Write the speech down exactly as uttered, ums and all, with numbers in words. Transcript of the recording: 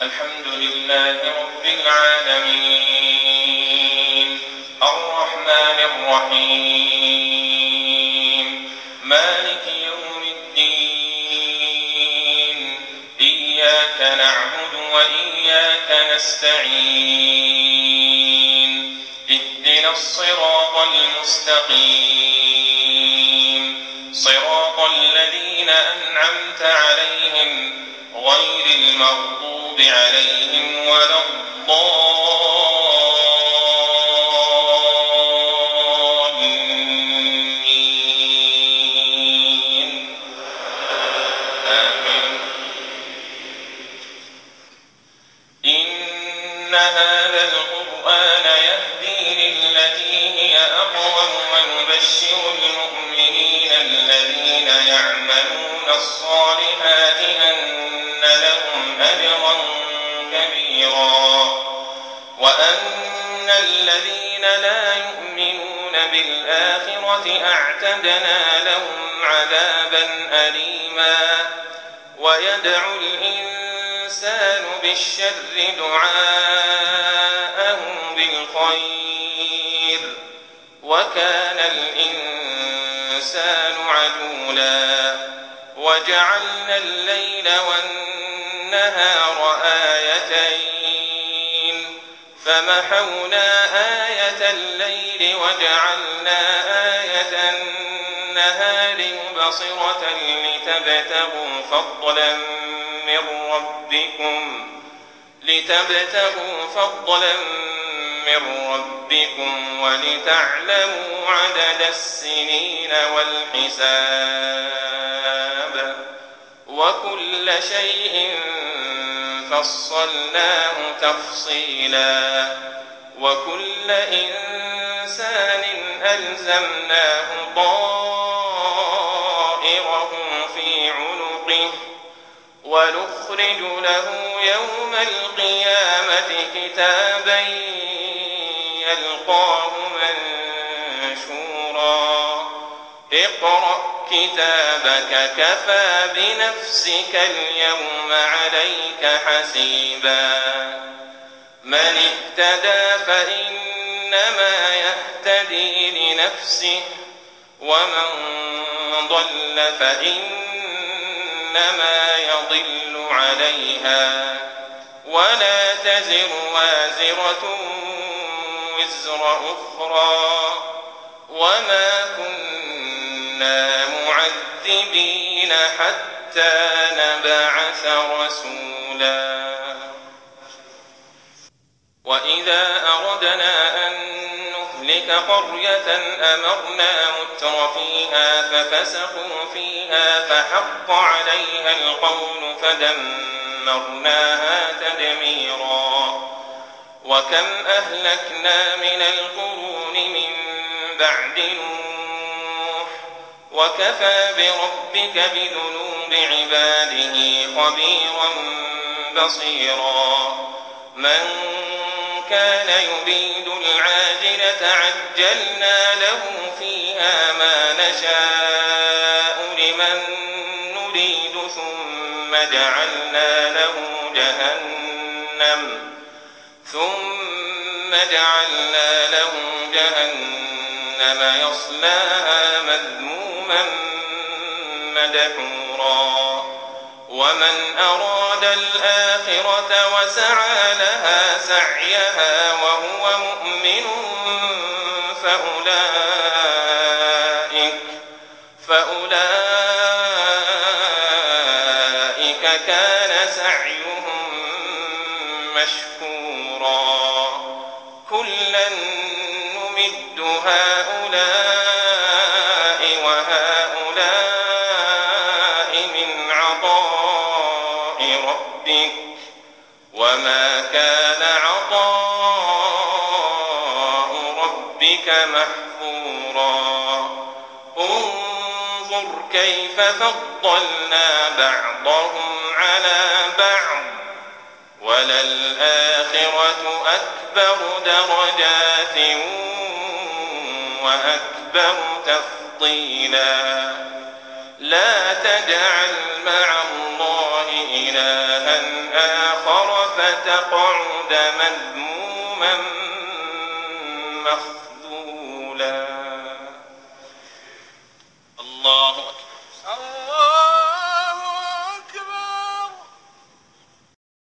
الحمد لله رب العالمين الرحمن الرحيم مالك يوم الدين إياك نعبد وإياك نستعين اهدنا الصراط المستقيم صراط الذين أنعمت عليهم غير المغضوب عليهم ولا الضالين آمين. إن هذا القرآن يهدي للتي هي أقوم ويبشر المؤمنين الذين يعملون الصالحات أن لهم أجرا كبيرا وأن الذين لا يؤمنون بالآخرة أعتدنا لهم عذابا أليما ويدعو الإنسان بالشر دعاءه بالخير وكان الإنسان عجولا وجعلنا الليل والنهار آيتين فمحونا آية الليل وجعلنا آية النهار مبصرة لتبتغوا فضلا من ربكم لتبتغوا فضلا من ربكم ولتعلموا عدد السنين والحساب وكل شيء فصلناه تفصيلا وكل إنسان ألزمناه طائره في عنقه ونخرج له يوم القيامة كتابا يلقاه منشورا اقرأ كتابك كفى بنفسك اليوم عليك حسيبا من اهتدى فإنما يهتدي لنفسه ومن ضل فإنما يضل عليها ولا تزر وازرة وزر أخرى وما كنا معذبين حتى نبعث رسولا وإذا أردنا أن نهلك قرية أمرنا متر فيها ففسقوا فيها فحق عليها القول فدمرناها تدميرا وكم أهلكنا من القرون من بعد نوح وكفى بربك بذنوب عباده خبيرا بصيرا من كان يريد العاجلة عجلنا له فيها ما نشاء لمن نريد ثم جعلنا له جهنم ثم جعلنا له جهنم يصلاها مذموما مدحورا ومن أراد الآخرة وسعى لها سعيها وهو مؤمن فأولئك فأولئك كان سعيهم مشكورا كلا نمد هؤلاء وهؤلاء من عطاء ربك وما كان عطاء ربك محظورا انظر كيف فضلنا بعضهم على بعض وللآخرة أكبر درجات وأكبر تفضيلا لا تجعل مع الله إلها آخر فتقعد مذموما مخذولا.